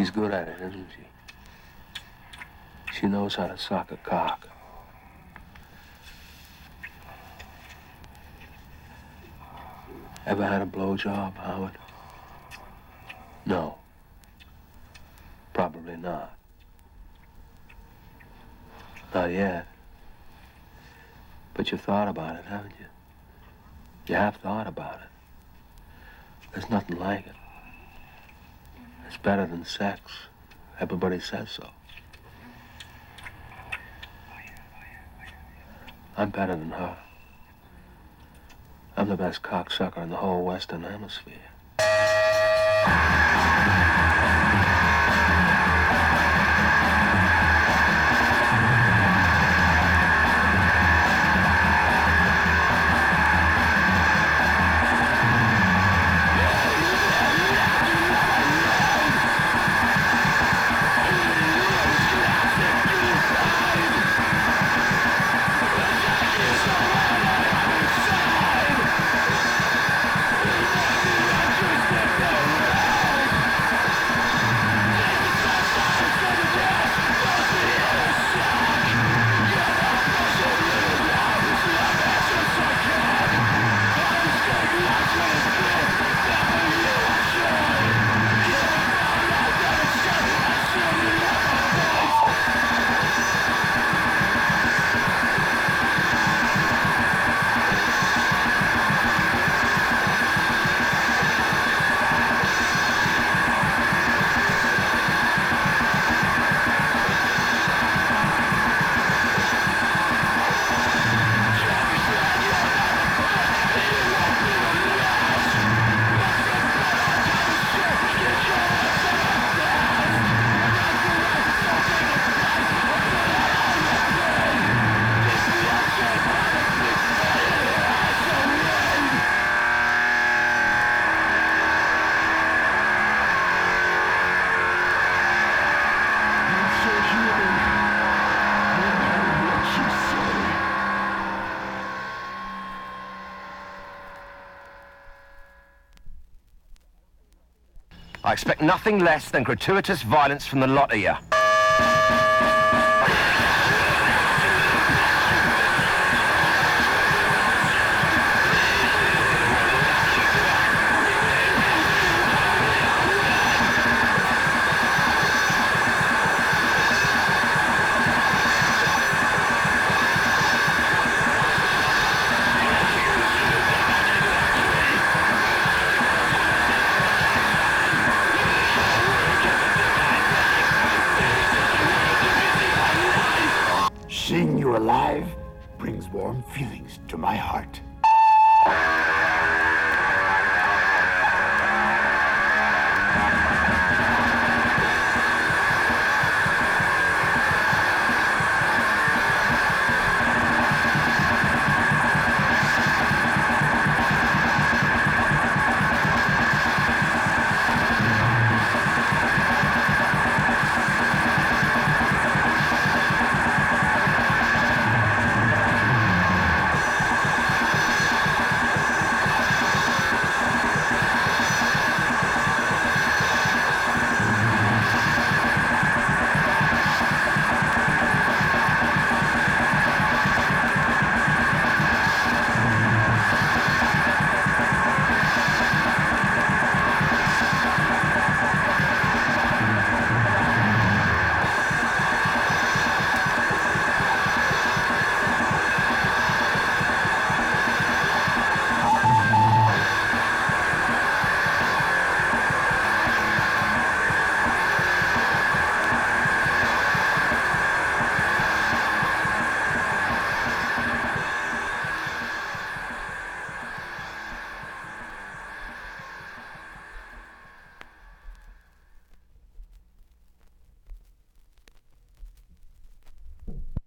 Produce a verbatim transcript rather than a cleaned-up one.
She's good at it, isn't she? She knows how to sock a cock. Ever had a blowjob, Howard? No. Probably not. Not yet. But you've thought about it, haven't you? You have thought about it. There's nothing like it. It's better than sex. Everybody says so. I'm better than her. I'm the best cocksucker in the whole Western Hemisphere. I expect nothing less than gratuitous violence from the lot of you. Seeing you alive brings warm feelings to my heart.